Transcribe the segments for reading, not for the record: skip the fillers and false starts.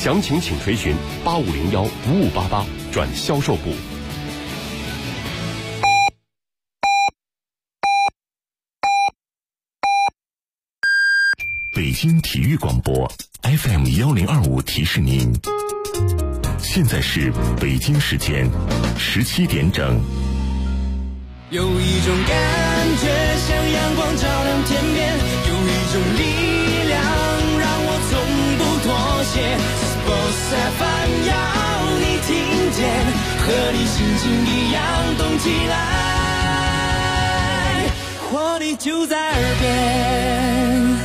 详情请垂询8501-5588转销售部。 北京体育广播 FM1025 提示您，现在是北京时间17点整。 有一种感觉像阳光照亮天边，有一种力量让我从不妥协。Sports FM 要你听见，和你心情一样动起来，活力就在耳边。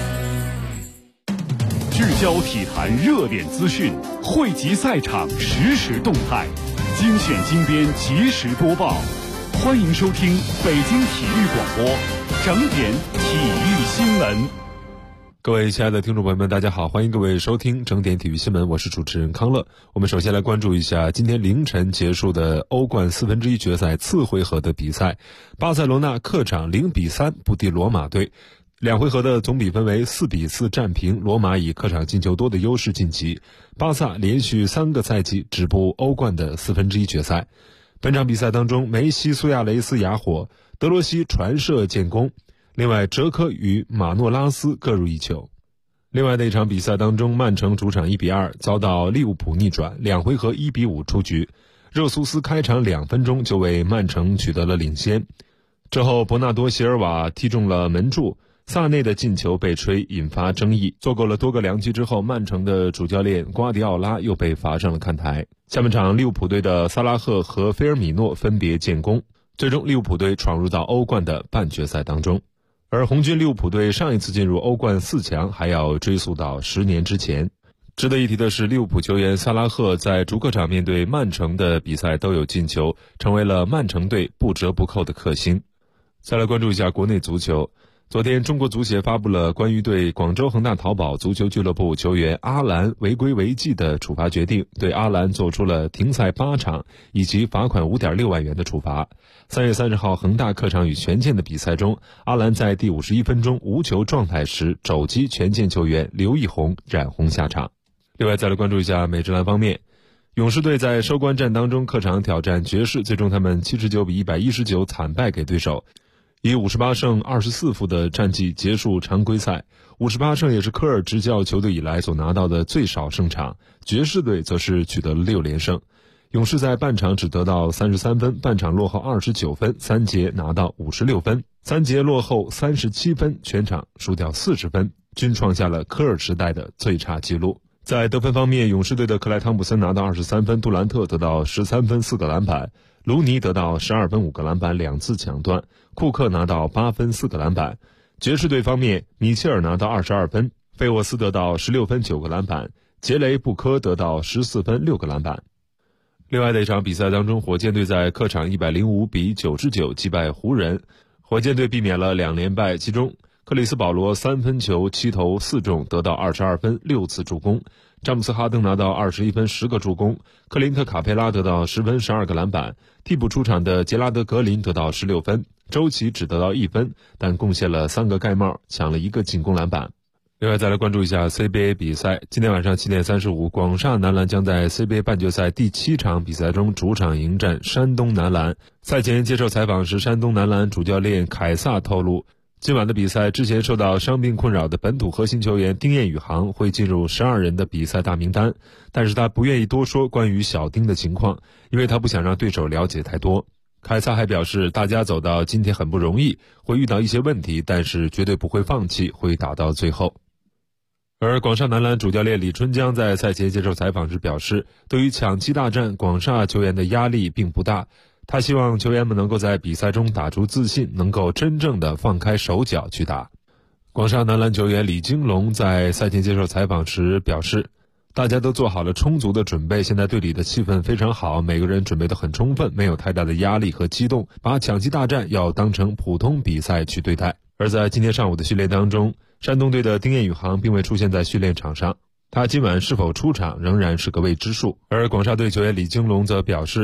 聚焦体坛热点资讯，汇集赛场实时动态，精选精编及时播报。欢迎收听北京体育广播整点体育新闻。 各位亲爱的听众朋友们，大家好，欢迎各位收听整点体育新闻，我是主持人康乐。我们首先来关注一下今天凌晨结束的欧冠1/4决赛次回合的比赛。巴塞罗那客场0-3不敌罗马队，两回合的总比分为4-4战平，罗马以客场进球多的优势晋级。巴萨连续3个赛季止步欧冠的1/4决赛。本场比赛当中，梅西、苏亚雷斯哑火，德罗西传射建功，另外哲科与马诺拉斯各入一球。另外的一场比赛当中，曼城主场1-2遭到利物浦逆转，两回合1-5出局。热苏斯开场2分钟就为曼城取得了领先，之后伯纳多席尔瓦踢中了门柱，萨内的进球被吹，引发争议。做够了多个良机之后，曼城的主教练瓜迪奥拉又被罚上了看台。下半场利物浦队的萨拉赫和菲尔米诺分别建功，最终利物浦队闯入到欧冠的半决赛当中。而红军利物浦队上一次进入欧冠4强还要追溯到10年之前。值得一提的是，利物浦球员萨拉赫在主客场面对曼城的比赛都有进球，成为了曼城队不折不扣的克星。再来关注一下国内足球。昨天，中国足协发布了关于对广州恒大淘宝足球俱乐部球员阿兰违规违纪的处罚决定，对阿兰做出了停赛8场以及罚款5.6万元的处罚。3月30号，恒大客场与权健的比赛中，阿兰在第51分钟无球状态时肘击权健球员刘奕宏，染红下场。另外，再来关注一下美职篮方面。勇士队在收官战当中客场挑战爵士，最终他们79-119惨败给对手，以58胜24负的战绩结束常规赛。58胜也是科尔执教球队以来所拿到的最少胜场，爵士队则是取得了6连胜。勇士在半场只得到33分，半场落后29分，3节拿到56分，3节落后37分，全场输掉40分，均创下了科尔时代的最差纪录。在得分方面，勇士队的克莱汤普森拿到23分，杜兰特得到13分4个篮板，卢尼得到12分5个篮板2次抢断，库克拿到8分4个篮板。爵士队方面，米切尔拿到22分，费沃斯得到16分9个篮板，杰雷布科得到14分6个篮板。另外的一场比赛当中，火箭队在客场105-90-9击败湖人，火箭队避免了2连败，其中克里斯保罗3分球7投4中，得到22分6次助攻，詹姆斯哈登拿到21分10个助攻，克林特卡佩拉得到10分12个篮板，替补出场的杰拉德格林得到16分，周琦只得到1分，但贡献了3个盖帽，抢了1个进攻篮板。另外再来关注一下 CBA 比赛，今天晚上7点35，广厦男篮将在 CBA 半决赛第7场比赛中主场迎战山东男篮。赛前接受采访时，山东男篮主教练凯撒透露，今晚的比赛之前受到伤病困扰的本土核心球员丁彦雨航会进入12人的比赛大名单，但是他不愿意多说关于小丁的情况，因为他不想让对手了解太多。凯撒还表示，大家走到今天很不容易，会遇到一些问题，但是绝对不会放弃，会打到最后。而广厦男篮主教练李春江在赛前接受采访时表示，对于抢七大战，广厦球员的压力并不大，他希望球员们能够在比赛中打出自信，能够真正的放开手脚去打。广厦男篮球员李金龙在赛前接受采访时表示，大家都做好了充足的准备，现在队里的气氛非常好，每个人准备得很充分，没有太大的压力和激动，把抢七大战要当成普通比赛去对待。而在今天上午的训练当中，山东队的丁彦雨航并未出现在训练场上，他今晚是否出场仍然是个未知数。而广厦队球员李金龙则表示，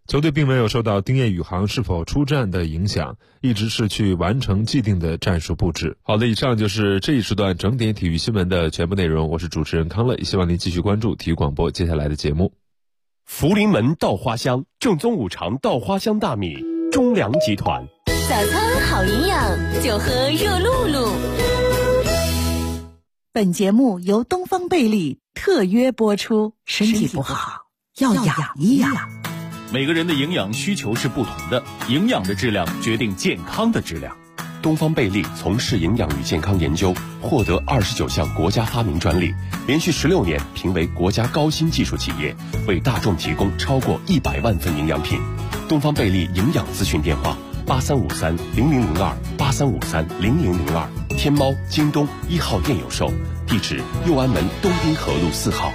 球队并没有受到丁彦雨航是否出战的影响，一直是去完成既定的战术布置。好的，以上就是这一时段整点体育新闻的全部内容，我是主持人康乐，也希望您继续关注体育广播接下来的节目。 福临门稻花香，正宗五常稻花香大米，中粮集团。 早餐好营养，就喝热露露。 本节目由东方贝利特约播出，身体不好要养一养。 每个人的营养需求是不同的，营养的质量决定健康的质量。 东方贝利从事营养与健康研究，获得29项国家发明专利，连续16年评为国家高新技术企业，为大众提供超过100万份营养品。东方贝利营养咨询电话83530002，83530002，天猫、京东1号店有售，地址右安门东滨河路4号。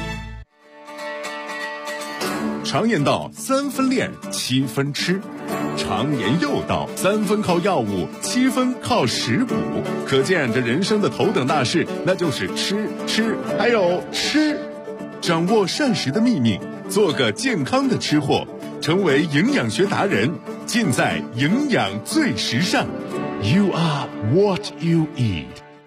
常言道3分练7分吃，常言又道3分靠药物7分靠食补，可见这人生的头等大事那就是吃还有吃。掌握膳食的秘密，做个健康的吃货，成为营养学达人，尽在营养最时尚。 You are what you eat。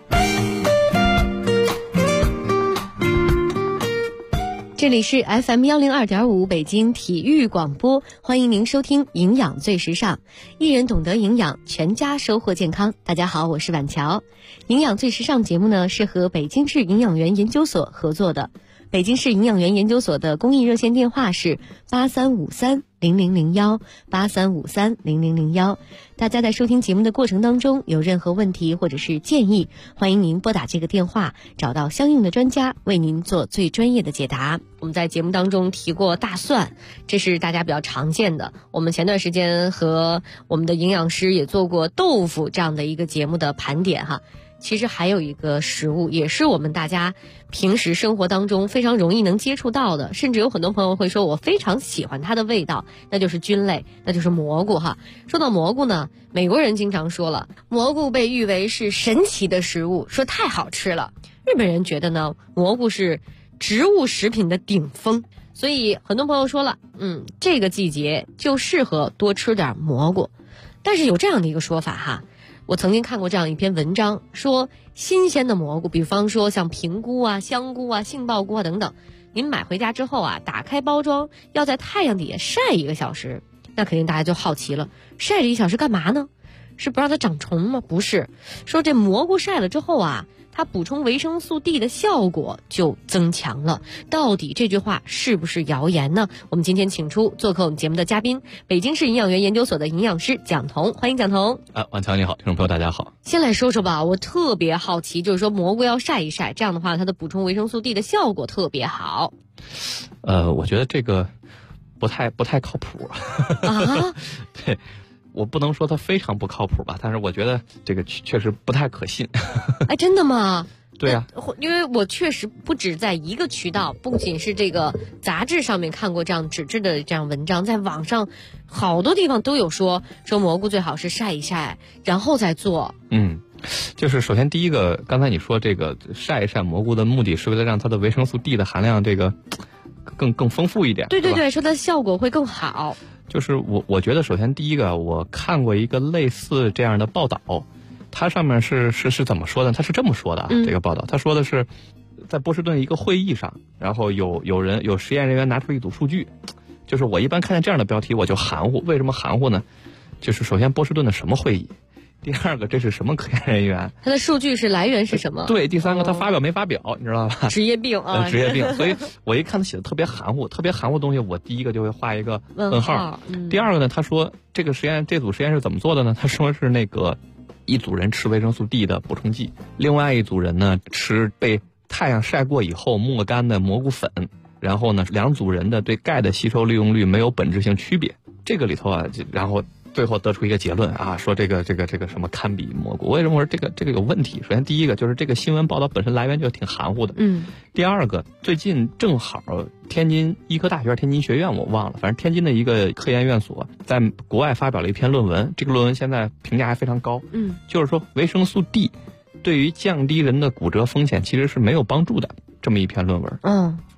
这里是 FM102.5 北京体育广播，欢迎您收听营养最时尚，一人懂得营养，全家收获健康。大家好，我是婉乔。营养最时尚节目呢是和北京市营养员研究所合作的，北京市营养员研究所的公益热线电话是83530001 83530001。大家在收听节目的过程当中有任何问题或者是建议，欢迎您拨打这个电话，找到相应的专家为您做最专业的解答。我们在节目当中提过大蒜，这是大家比较常见的。我们前段时间和我们的营养师也做过豆腐这样的一个节目的盘点哈。其实还有一个食物，也是我们大家平时生活当中非常容易能接触到的，甚至有很多朋友会说我非常喜欢它的味道，那就是菌类，那就是蘑菇哈。说到蘑菇呢，美国人经常说了，蘑菇被誉为是神奇的食物，说太好吃了。日本人觉得呢，蘑菇是植物食品的顶峰，所以很多朋友说了，这个季节就适合多吃点蘑菇。但是有这样的一个说法哈，我曾经看过这样一篇文章，说新鲜的蘑菇，比方说像平菇啊、香菇啊、杏鲍菇啊等等，您买回家之后啊，打开包装要在太阳底下晒1个小时。那肯定大家就好奇了，晒这1小时干嘛呢？是不让它长虫吗？不是，说这蘑菇晒了之后啊，它补充维生素 D 的效果就增强了。到底这句话是不是谣言呢？我们今天请出做客我们节目的嘉宾，北京市营养员研究所的营养师蒋彤，欢迎蒋彤。 婉乔你好，听众朋友大家好。 先来说说吧，我特别好奇，就是说蘑菇要晒一晒，这样的话它的补充维生素 D 的效果特别好。 我觉得这个不太靠谱啊。 对，我不能说它非常不靠谱吧，但是我觉得这个确实不太可信。 哎，真的吗？ 对呀， 因为我确实不止在一个渠道，不仅是这个杂志上面看过这样纸质的这样文章，在网上好多地方都有说蘑菇最好是晒一晒然后再做。 就是首先第一个，刚才你说这个晒一晒蘑菇的目的是为了让它的维生素 D 的含量这个更丰富一点。 对对对，说它的效果会更好。 就是我觉得首先第一个，我看过一个类似这样的报道，它上面是怎么说的？它是这么说的这个报道，他说的是在波士顿一个会议上，然后有实验人员拿出一组数据，就是我一般看见这样的标题我就含糊。为什么含糊呢？就是首先波士顿的什么会议？第二个，这是什么科研人员？ 他的数据是来源是什么？ 对，第三个，他发表没发表，你知道吧？ 职业病啊， 职业病。所以我一看他写的特别含糊的东西，我第一个就会画一个问号。第二个呢，他说这组实验是怎么做的呢？他说是那个一组人吃维生素 D 的补充剂，另外一组人呢吃被太阳晒过以后磨干的蘑菇粉，然后呢2组人的对钙的吸收利用率没有本质性区别。这个里头啊，然后最后得出一个结论啊，说这个什么堪比蘑菇。为什么说这个有问题？首先第一个就是这个新闻报道本身来源就挺含糊的。第二个，最近正好天津医科大学、天津学院我忘了，反正天津的一个科研院所在国外发表了一篇论文，这个论文现在评价还非常高。就是说维生素 D 对于降低人的骨折风险其实是没有帮助的，这么一篇论文。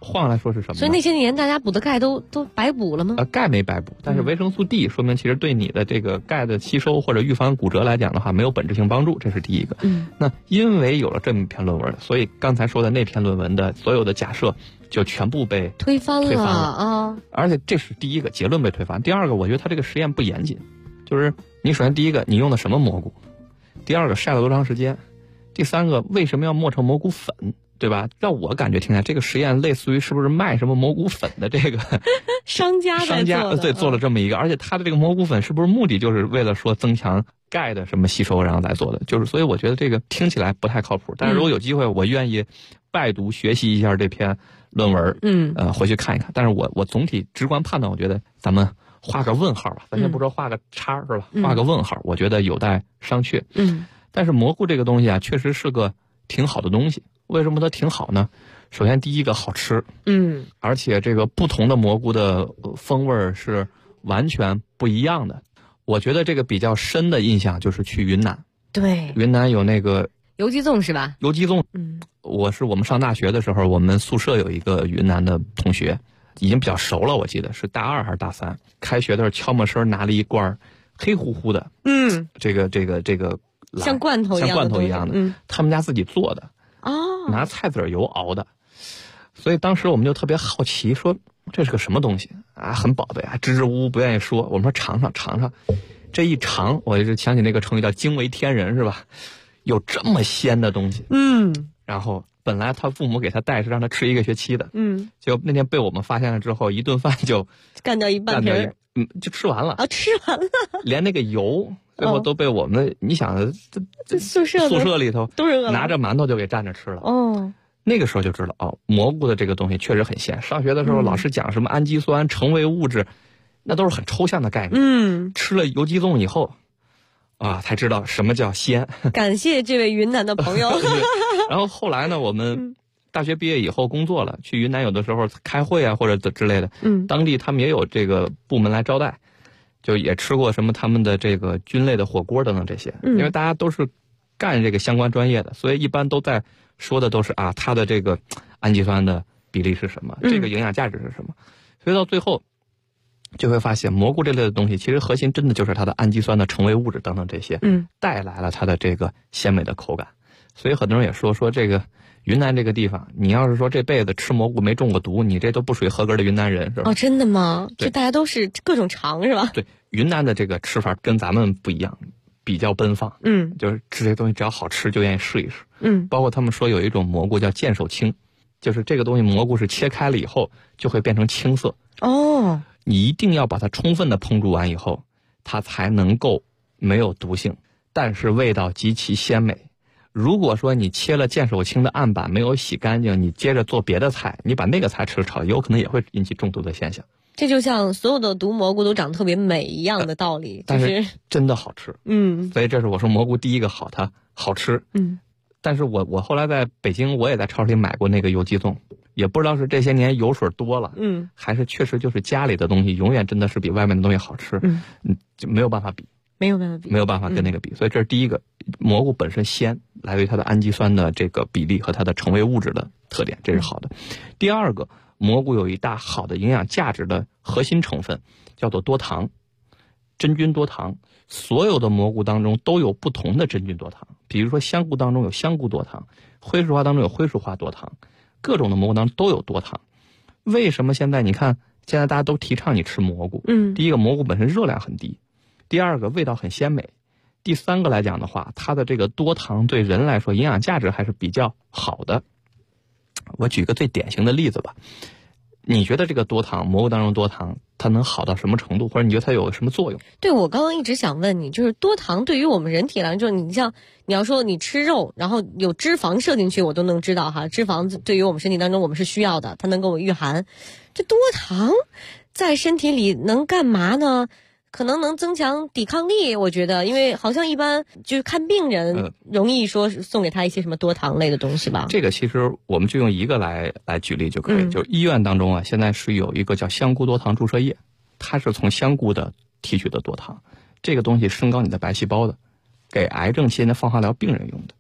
换来说是什么呢？ 所以那些年大家补的钙都白补了吗？ 钙没白补，但是维生素 D 说明其实对你的这个钙的吸收或者预防骨折来讲的话，没有本质性帮助，这是第一个。那因为有了这么一篇论文，所以刚才说的那篇论文的所有的假设就全部被推翻了啊！ 而且这是第一个结论被推翻。第二个，我觉得他这个实验不严谨，就是你首先第一个你用的什么蘑菇，第二个晒了多长时间，第三个为什么要磨成蘑菇粉？对吧？让我感觉听起来这个实验类似于是不是卖什么蘑菇粉的这个商家对做了这么一个，而且他的这个蘑菇粉是不是目的就是为了说增强钙的什么吸收然后来做的？就是所以我觉得这个听起来不太靠谱。但是如果有机会，我愿意拜读学习一下这篇论文，回去看一看。但是我总体直观判断，我觉得咱们画个问号吧，咱先不说画个叉是吧？画个问号，我觉得有待商榷。但是蘑菇这个东西啊，确实是个挺好的东西。为什么它挺好呢？首先第一个好吃，而且这个不同的蘑菇的风味是完全不一样的。我觉得这个比较深的印象就是去云南， 对， 云南有那个油鸡粽是吧？ 油鸡粽，我们上大学的时候，我们宿舍有一个云南的同学，已经比较熟了，我记得是大2还是大3，开学的时候悄没声拿了一罐黑乎乎的，这个像罐头一样的， 他们家自己做的。拿菜籽油熬的，所以当时我们就特别好奇，说这是个什么东西啊？很宝贝啊，支支吾吾不愿意说。我们说尝尝，这一尝，我就想起那个成语叫惊为天人，是吧？有这么鲜的东西，然后本来他父母给他带是让他吃1个学期的，结果那天被我们发现了之后，一顿饭就干掉一半瓶， 就吃完了啊，吃完了， 连那个油。最后都被我们，你想， 这宿舍里头都是拿着馒头就给蘸着吃了。那个时候就知道蘑菇的这个东西确实很鲜。上学的时候老师讲什么氨基酸、成为物质，那都是很抽象的概念。吃了油鸡粽以后，才知道什么叫鲜。 感谢这位云南的朋友。 然后后来呢，我们大学毕业以后工作了，去云南有的时候开会啊或者之类的，当地他们也有这个部门来招待。就也吃过什么他们的这个菌类的火锅等等这些，因为大家都是干这个相关专业的，所以一般都在说的都是它的这个氨基酸的比例是什么，这个营养价值是什么，所以到最后就会发现蘑菇这类的东西，其实核心真的就是它的氨基酸的成为物质等等这些，带来了它的这个鲜美的口感。所以很多人也说这个云南这个地方，你要是说这辈子吃蘑菇没中过毒，你这都不属于合格的云南人，是吧？ 真的吗？就大家都是各种尝，是吧？ 对，云南的这个吃法跟咱们不一样，比较奔放。就是吃这东西只要好吃就愿意试一试。包括他们说有一种蘑菇叫剑手青，就是这个东西蘑菇是切开了以后就会变成青色。你一定要把它充分的烹煮完以后，它才能够没有毒性，但是味道极其鲜美。如果说你切了剑手青的案板没有洗干净，你接着做别的菜，你把那个菜吃炒，有可能也会引起中毒的现象。 这就像所有的毒蘑菇都长得特别美一样的道理， 但是真的好吃。所以这是我说蘑菇第一个好，它好吃。但是我后来在北京，我也在超市里买过那个油鸡粽，也不知道是这些年油水多了，还是确实就是家里的东西永远真的是比外面的东西好吃，就没有办法比。没有办法跟那个比，所以这是第一个，蘑菇本身鲜，来自于它的氨基酸的这个比例和它的成为物质的特点，这是好的。第二个，蘑菇有一大好的营养价值的核心成分，叫做多糖，真菌多糖。所有的蘑菇当中都有不同的真菌多糖，比如说香菇当中有香菇多糖，灰树花当中有灰树花多糖，各种的蘑菇当中都有多糖。为什么现在你看，现在大家都提倡你吃蘑菇？第一个，蘑菇本身热量很低。第二个，味道很鲜美。第三个来讲的话，它的这个多糖对人来说营养价值还是比较好的。我举个最典型的例子吧，你觉得这个多糖，蘑菇当中多糖，它能好到什么程度，或者你觉得它有什么作用？ 对，我刚刚一直想问你，就是多糖对于我们人体来说，你像你要说你吃肉，然后有脂肪摄进去，我都能知道哈，脂肪对于我们身体当中我们是需要的，它能给我御寒。这多糖在身体里能干嘛呢？可能能增强抵抗力，我觉得，因为好像一般就是看病人容易说送给他一些什么多糖类的东西吧。 这个其实我们就用一个来举例就可以，就医院当中现在是有一个叫香菇多糖注射液，它是从香菇的提取的多糖，这个东西升高你的白细胞的，给癌症期间的放化疗病人用的。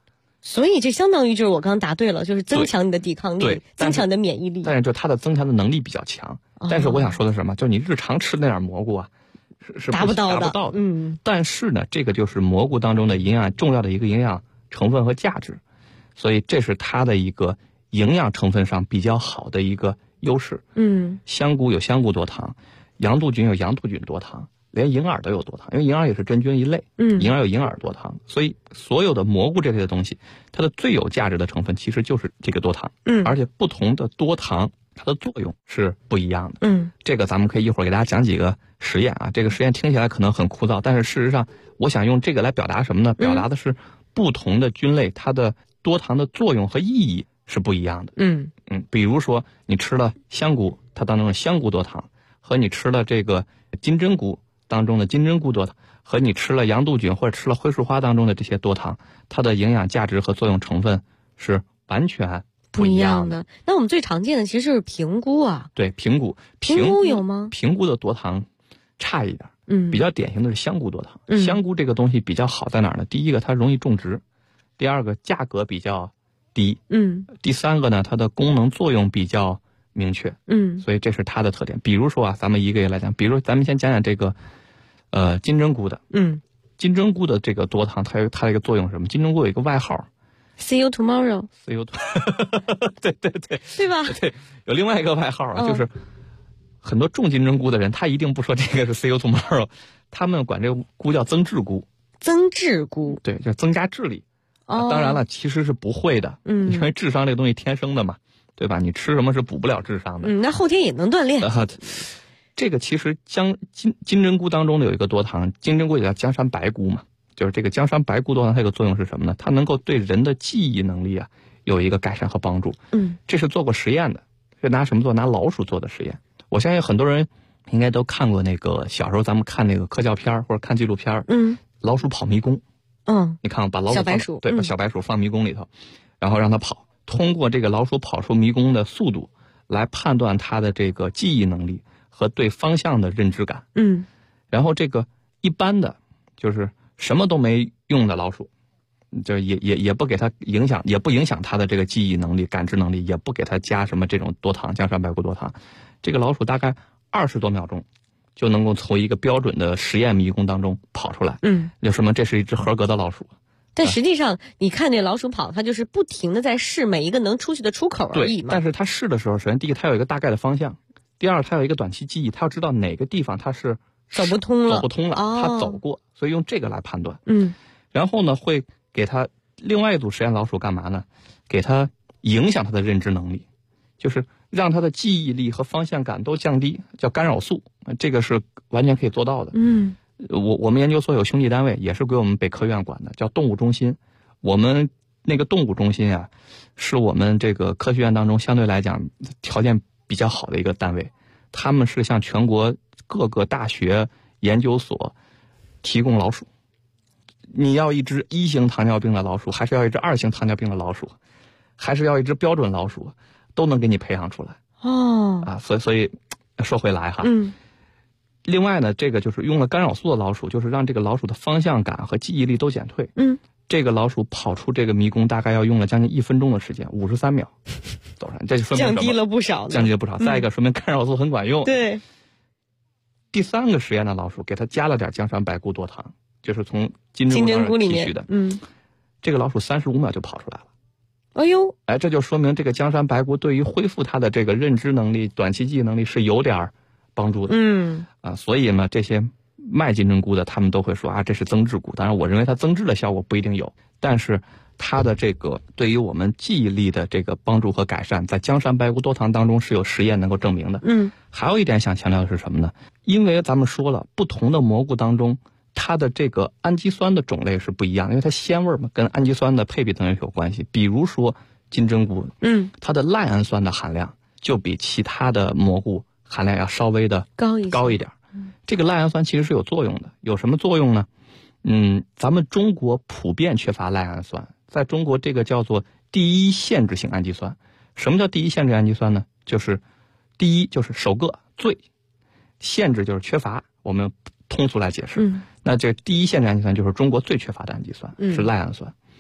所以这相当于就是我刚刚答对了，就是增强你的抵抗力，增强你的免疫力。 但是就它的增强的能力比较强。但是我想说的是什么？就是你日常吃那点蘑菇啊，是达不到的。 但是呢，这个就是蘑菇当中的重要的一个营养成分和价值，所以这是它的一个营养成分上比较好的一个优势。香菇有香菇多糖，洋杜菌有洋杜菌多糖，连银耳都有多糖，因为银耳也是真菌一类。银耳有银耳多糖，所以所有的蘑菇这类的东西，它的最有价值的成分其实就是这个多糖。而且不同的多糖，它的作用是不一样的。这个咱们可以一会儿给大家讲几个实验啊。这个实验听起来可能很枯燥，但是事实上，我想用这个来表达什么呢？表达的是不同的菌类它的多糖的作用和意义是不一样的。比如说你吃了香菇，它当中的香菇多糖，和你吃了这个金针菇当中的金针菇多糖，和你吃了洋杜菌或者吃了灰树花当中的这些多糖，它的营养价值和作用成分是完全不一样的。 那我们最常见的其实是平菇啊。 对，平菇有吗？ 平菇的多糖差一点。比较典型的是香菇多糖。香菇这个东西比较好在哪儿呢？第一个它容易种植，第二个价格比较低，第三个呢它的功能作用比较明确，所以这是它的特点。比如说啊，咱们一个一个来讲，比如咱们先讲讲这个金针菇的。金针菇的这个多糖它的一个作用是什么？金针菇有一个外号 See you tomorrow。 对吧？ 对，有另外一个外号啊，就是很多种金针菇的人他一定不说这个是 See you tomorrow， 他们管这个菇叫增智菇。 增智菇， 对，就是增加智力。当然了，其实是不会的，因为智商这个东西天生的嘛，对吧？你吃什么是补不了智商的。 那后天也能锻炼。 这个其实金针菇当中的有一个多糖，金针菇也叫江山白菇嘛，就是这个江山白菇多糖它有个作用是什么呢？它能够对人的记忆能力啊有一个改善和帮助。这是做过实验的，是拿什么做？拿老鼠做的实验。我相信很多人应该都看过那个小时候咱们看那个科教片或者看纪录片，老鼠跑迷宫。你看把老鼠小白鼠， 对，把小白鼠放迷宫里头，然后让它跑，通过这个老鼠跑出迷宫的速度来判断它的这个记忆能力和对方向的认知感。然后这个一般的就是什么都没用的老鼠，就也不给它影响，也不影响它的这个记忆能力、感知能力，也不给它加什么这种多糖，江山白菇多糖。这个老鼠大概20多秒钟就能够从一个标准的实验迷宫当中跑出来。就说明这是一只合格的老鼠。 但实际上你看这老鼠跑，它就是不停的在试每一个能出去的出口而已嘛。 但是它试的时候，首先第一个它有一个大概的方向，第二它有一个短期记忆，它要知道哪个地方它是走不通了， 它走过，所以用这个来判断。然后呢，会给它另外一组实验老鼠干嘛呢？给它影响它的认知能力，就是让它的记忆力和方向感都降低，叫干扰素。这个是完全可以做到的。我们研究所有兄弟单位，也是归我们北科院管的，叫动物中心。我们那个动物中心啊，是我们这个科学院当中相对来讲条件比较好的一个单位。他们是向全国各个大学研究所提供老鼠。你要一只1型糖尿病的老鼠，还是要一只2型糖尿病的老鼠，还是要一只标准老鼠，都能给你培养出来。所以说回来哈。另外呢，这个就是用了干扰素的老鼠，就是让这个老鼠的方向感和记忆力都减退。这个老鼠跑出这个迷宫大概要用了将近1分钟的时间，53秒走上，这就说明降低了不少。 再一个说明干扰素很管用。 对。 第三个实验的老鼠给它加了点江山白菇多糖，就是从金针菇里面提取的。这个老鼠35秒就跑出来了。这就说明这个江山白菇对于恢复它的这个认知能力、短期记忆能力是有点帮助的。所以呢，这些卖金针菇的他们都会说啊，这是增智菇。当然我认为它增智的效果不一定有，但是它的这个对于我们记忆力的这个帮助和改善，在江山白菇多糖当中是有实验能够证明的。还有一点想强调的是什么呢？因为咱们说了，不同的蘑菇当中它的这个氨基酸的种类是不一样，因为它鲜味嘛，跟氨基酸的配比等也有关系。比如说金针菇，它的赖氨酸的含量就比其他的蘑菇含量要稍微的高一点。这个赖氨酸其实是有作用的，有什么作用呢？咱们中国普遍缺乏赖氨酸，在中国这个叫做第一限制性氨基酸。什么叫第一限制氨基酸呢？就是第一就是首个最，限制就是缺乏，我们通俗来解释。那这第一限制氨基酸就是中国最缺乏的氨基酸，是赖氨酸。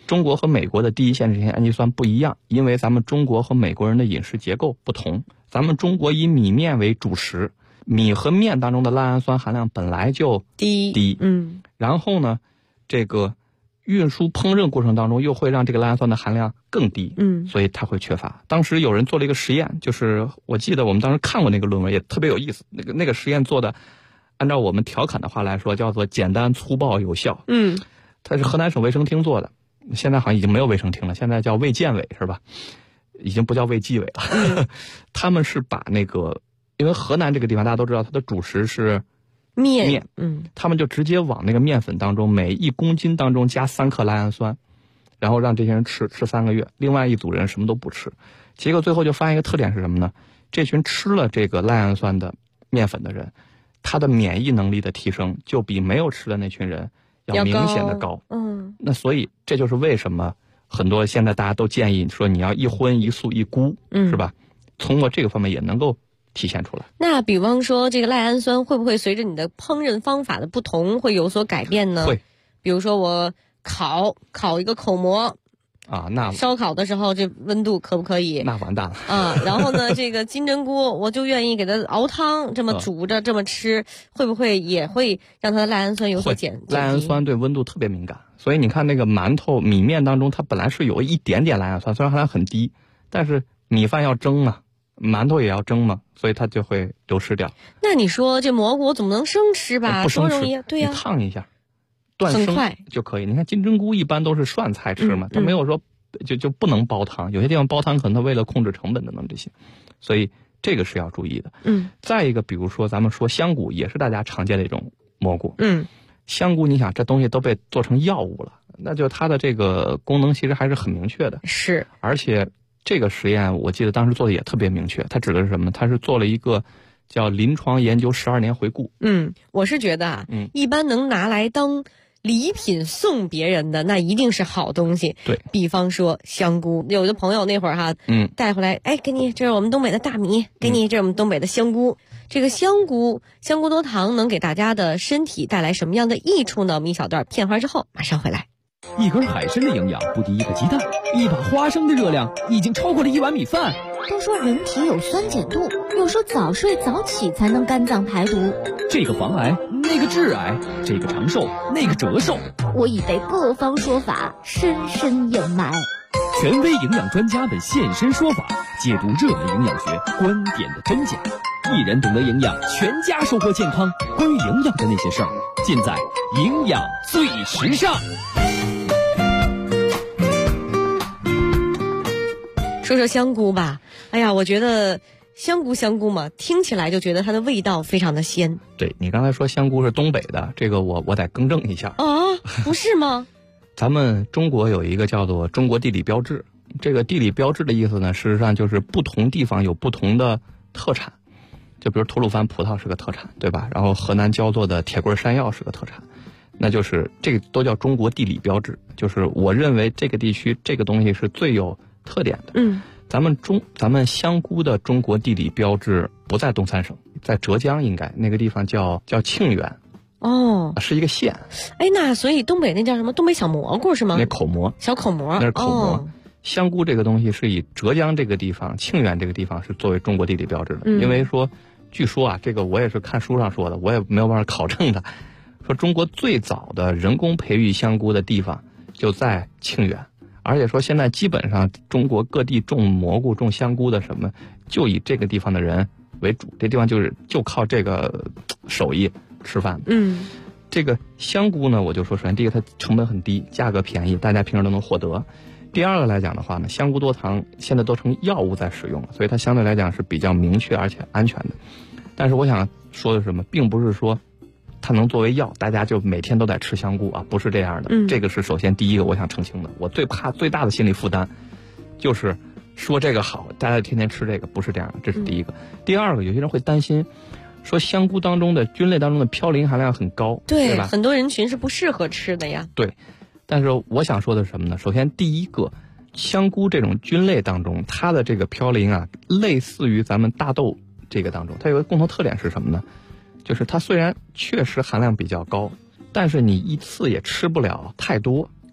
中国和美国的第一线这些氨基酸不一样，因为咱们中国和美国人的饮食结构不同。咱们中国以米面为主食，米和面当中的赖氨酸含量本来就低，然后呢，这个运输烹饪过程当中又会让这个赖氨酸的含量更低，所以它会缺乏。当时有人做了一个实验，就是我记得我们当时看过那个论文，也特别有意思。那个实验做的，按照我们调侃的话来说，叫做简单粗暴有效。它是河南省卫生厅做的，现在好像已经没有卫生厅了，现在叫卫健委是吧？已经不叫卫计委了。他们是把那个，因为河南这个地方大家都知道，它的主食是面，他们就直接往那个面粉当中每1公斤当中加3克赖氨酸，然后让这些人吃3个月，另外一组人什么都不吃。结果最后就发现一个特点是什么呢？这群吃了这个赖氨酸的面粉的人，他的免疫能力的提升就比没有吃的那群人要明显的高。那所以这就是为什么很多现在大家都建议说你要一荤一素一菇，是吧？通过这个方面也能够体现出来。 那比方说这个赖氨酸会不会随着你的烹饪方法的不同会有所改变呢？ 会。 比如说我烤一个口蘑啊，那烧烤的时候这温度可不可以？ 那完蛋了啊！然后呢，这个金针菇我就愿意给它熬汤，这么煮着这么吃，会不会也会让它的赖氨酸有所减低？ 赖氨酸对温度特别敏感，所以你看那个馒头米面当中，它本来是有一点点赖氨酸，虽然含量很低，但是米饭要蒸嘛，馒头也要蒸嘛，所以它就会流失掉。 那你说这蘑菇我总不能生吃吧？ 不生吃， 多容易，对呀， 你烫一下，断生就可以。你看金针菇一般都是涮菜吃嘛，它没有说就不能煲汤，有些地方煲汤可能它为了控制成本等等这些，所以这个是要注意的。再一个，比如说咱们说香菇，也是大家常见的一种蘑菇。香菇你想这东西都被做成药物了，那就它的这个功能其实还是很明确的。 是， 而且这个实验我记得当时做的也特别明确，它指的是什么呢？它是做了一个叫临床研究12年回顾。 我是觉得一般能拿来当礼品送别人的那一定是好东西。 对， 比方说香菇，有的朋友那会儿带回来，给你，这是我们东北的大米，给你，这是我们东北的香菇。这个香菇多糖能给大家的身体带来什么样的益处呢？我们一小段片花之后马上回来。 一根海参的营养不敌一个鸡蛋，一把花生的热量已经超过了1碗米饭。 都说人体有酸碱度，又说早睡早起才能肝脏排毒。 这个防癌，那个致癌，这个长寿，那个折寿。 我已被各方说法深深掩埋。 权威营养专家们现身说法，解读热门营养学观点的真假。一人懂得营养，全家收获健康。关于营养的那些事儿，尽在营养最时尚。 说说香菇吧，哎呀，我觉得香菇嘛，听起来就觉得它的味道非常的鲜。 对，你刚才说香菇是东北的，这个我得更正一下啊，不是吗？ 咱们中国有一个叫做中国地理标志，这个地理标志的意思呢，事实上就是不同地方有不同的特产，就比如吐鲁番葡萄是个特产，对吧？然后河南焦作的铁棍山药是个特产，那就是这个都叫中国地理标志，就是我认为这个地区这个东西是最有特点的。咱们香菇的中国地理标志不在东三省，在浙江，应该那个地方叫庆元。是一个县。 那所以东北那叫什么？东北小蘑菇是吗？ 那口蘑， 小口蘑， 那是口蘑。香菇这个东西是以浙江这个地方庆元这个地方是作为中国地理标志的，因为说据说啊，这个我也是看书上说的，我也没有办法考证的，说中国最早的人工培育香菇的地方就在庆元。而且说现在基本上中国各地种蘑菇种香菇的什么就以这个地方的人为主，这地方就靠这个手艺吃饭。这个香菇呢，我就说首先第一个它成本很低，价格便宜，大家平时都能获得。第二个来讲的话呢，香菇多糖现在都成药物在使用了，所以它相对来讲是比较明确而且安全的。但是我想说的是什么，并不是说它能作为药，大家就每天都得吃香菇啊，不是这样的。这个是首先第一个我想澄清的。我最大的心理负担就是说这个好，大家天天吃这个，不是这样的，这是第一个。第二个，有些人会担心说香菇当中的菌类当中的嘌呤含量很高，对吧？ 很多人群是不适合吃的呀。 对，但是我想说的是什么呢？首先第一个，香菇这种菌类当中，它的这个嘌呤啊，类似于咱们大豆这个当中，它有个共同特点是什么呢？就是它虽然确实含量比较高，但是你一次也吃不了太多，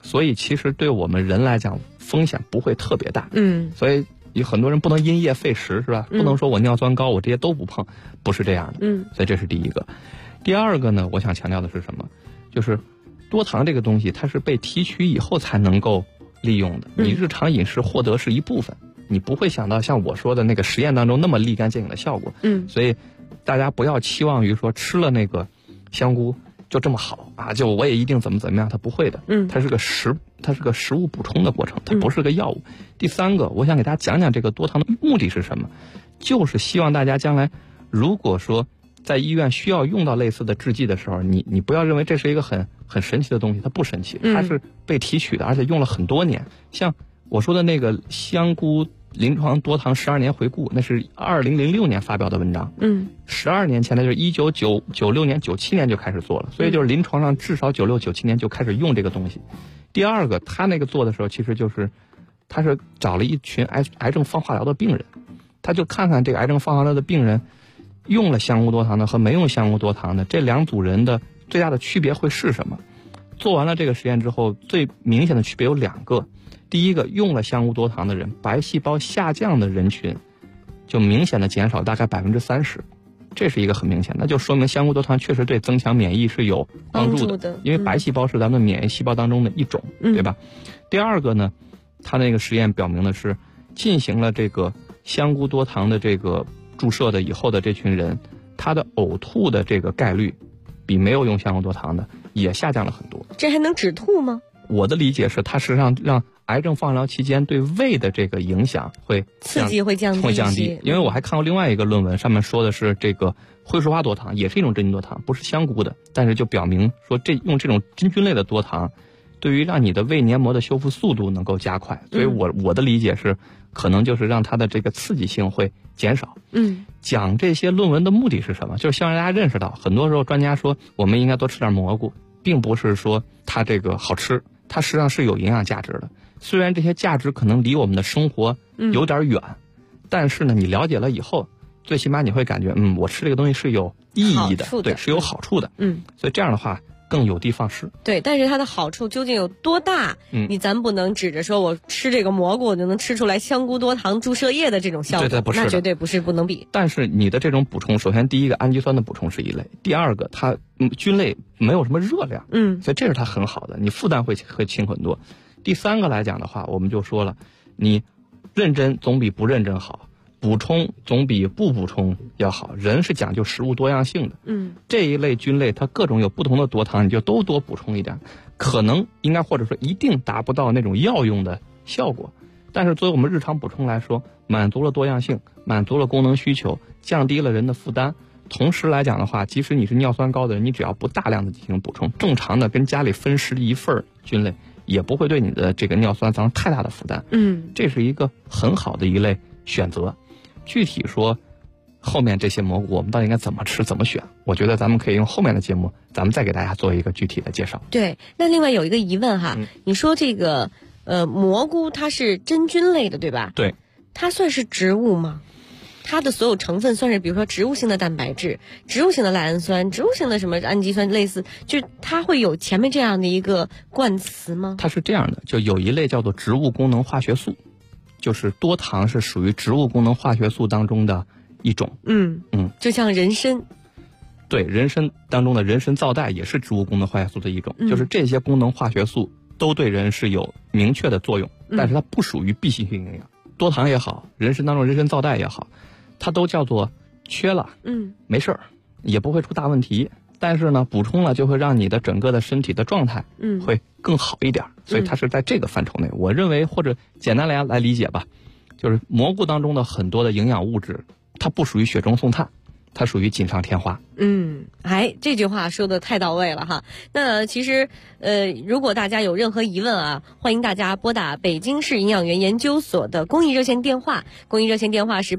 所以其实对我们人来讲风险不会特别大。所以有很多人不能因噎废食，是吧？不能说我尿酸高我这些都不碰，不是这样的。所以这是第一个。第二个呢，我想强调的是什么？就是多糖这个东西它是被提取以后才能够利用的，你日常饮食获得是一部分，你不会想到像我说的那个实验当中那么立竿见影的效果。所以大家不要期望于说吃了那个香菇就这么好啊，就我也一定怎么样，它不会的。它是个食物补充的过程，它不是个药物。第三个，我想给大家讲讲这个多糖的目的是什么，就是希望大家将来如果说在医院需要用到类似的制剂的时候，你不要认为这是一个很神奇的东西，它不神奇，它是被提取的，而且用了很多年。像我说的那个香菇临床多糖12年回顾，那是2006年发表的文章。12年前，那就是1996年、97年就开始做了，所以就是临床上至少96、97年就开始用这个东西。第二个，他那个做的时候，其实就是他是找了一群癌症放化疗的病人，他就看看这个癌症放化疗的病人用了香菇多糖的和没用香菇多糖的这两组人的最大的区别会是什么。做完了这个实验之后，最明显的区别有2个。第一个，用了香菇多糖的人，白细胞下降的人群就明显的减少大概30%，这是一个很明显的，那就说明香菇多糖确实对增强免疫是有帮助的，因为白细胞是咱们免疫细胞当中的一种，对吧？第二个呢，他那个实验表明的是进行了这个香菇多糖的这个注射的以后的这群人，他的呕吐的这个概率比没有用香菇多糖的也下降了很多。 这还能止吐吗？ 我的理解是，它实际上让癌症放化疗期间对胃的这个影响会刺激会降低。 因为我还看过另外一个论文，上面说的是这个灰树花多糖也是一种真菌多糖，不是香菇的，但是就表明说用这种真菌类的多糖，对于让你的胃黏膜的修复速度能够加快。所以我的理解是，可能就是让它的这个刺激性会减少。讲这些论文的目的是什么？就是希望大家认识到，很多时候专家说我们应该多吃点蘑菇，并不是说它这个好吃，它实际上是有营养价值的。虽然这些价值可能离我们的生活有点远，但是呢，你了解了以后，最起码你会感觉，我吃这个东西是有意义的，对，是有好处的。所以这样的话更有的放矢。 对，但是它的好处究竟有多大？咱不能指着说我吃这个蘑菇我就能吃出来香菇多糖注射液的这种效果， 对，不是， 那绝对不能比。 但是你的这种补充，首先第一个氨基酸的补充是一类，第二个它菌类没有什么热量，所以这是它很好的，你负担会轻很多。第三个来讲的话，我们就说了，你认真总比不认真好，补充总比不补充要好。人是讲究食物多样性的，这一类菌类它各种有不同的多糖，你就都多补充一点，可能应该或者说一定达不到那种药用的效果，但是作为我们日常补充来说，满足了多样性，满足了功能需求，降低了人的负担。同时来讲的话，即使你是尿酸高的人，你只要不大量的进行补充，正常的跟家里分食一份菌类，也不会对你的这个尿酸造成太大的负担。这是一个很好的一类选择。具体说后面这些蘑菇我们到底应该怎么吃怎么选，我觉得咱们可以用后面的节目咱们再给大家做一个具体的介绍。 对，那另外有一个疑问哈，你说这个蘑菇它是真菌类的对吧？ 对， 它算是植物吗？它的所有成分算是比如说植物性的蛋白质、植物性的赖氨酸、植物性的什么氨基酸，类似，就是它会有前面这样的一个冠词吗？ 它是这样的，就有一类叫做植物功能化学素，就是多糖是属于植物功能化学素当中的一种。 就像人参。 对，人参当中的人参皂苷也是植物功能化学素的一种，就是这些功能化学素都对人是有明确的作用，但是它不属于必需性营养。多糖也好，人参当中人参皂苷也好，它都叫做缺了，没事儿，也不会出大问题。但是呢，补充了就会让你的整个的身体的状态会更好一点，所以它是在这个范畴内。我认为，或者简单来理解吧，就是蘑菇当中的很多的营养物质，它不属于雪中送炭，它属于锦上添花。 这句话说的太到位了哈。那其实如果大家有任何疑问啊，欢迎大家拨打北京市营养元研究所的公益热线电话，公益热线电话是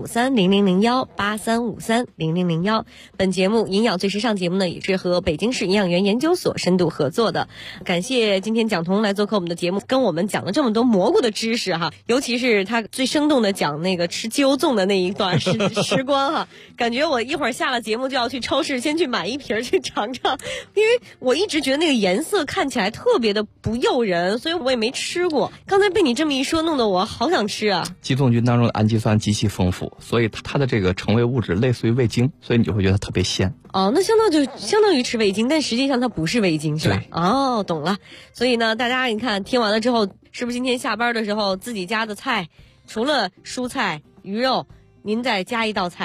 83530001 83530001。本节目营养最时尚节目呢，也是和北京市营养元研究所深度合作的。感谢今天蒋彤来做客我们的节目，跟我们讲了这么多蘑菇的知识哈，尤其是他最生动的讲那个吃鸡肉粽的那一段时光哈，感觉觉我一会儿下了节目就要去超市先去买一瓶去尝尝，因为我一直觉得那个颜色看起来特别的不诱人，所以我也没吃过。刚才被你这么一说，弄得我好想吃啊！ 鸡枞菌当中的氨基酸极其丰富，所以它的这个成为物质类似于味精，所以你就会觉得特别鲜。 哦，那相当于吃味精，但实际上它不是味精，是吧？哦，懂了。所以呢，大家你看听完了之后，是不是今天下班的时候自己家的菜，除了蔬菜、鱼肉，您再加一道菜？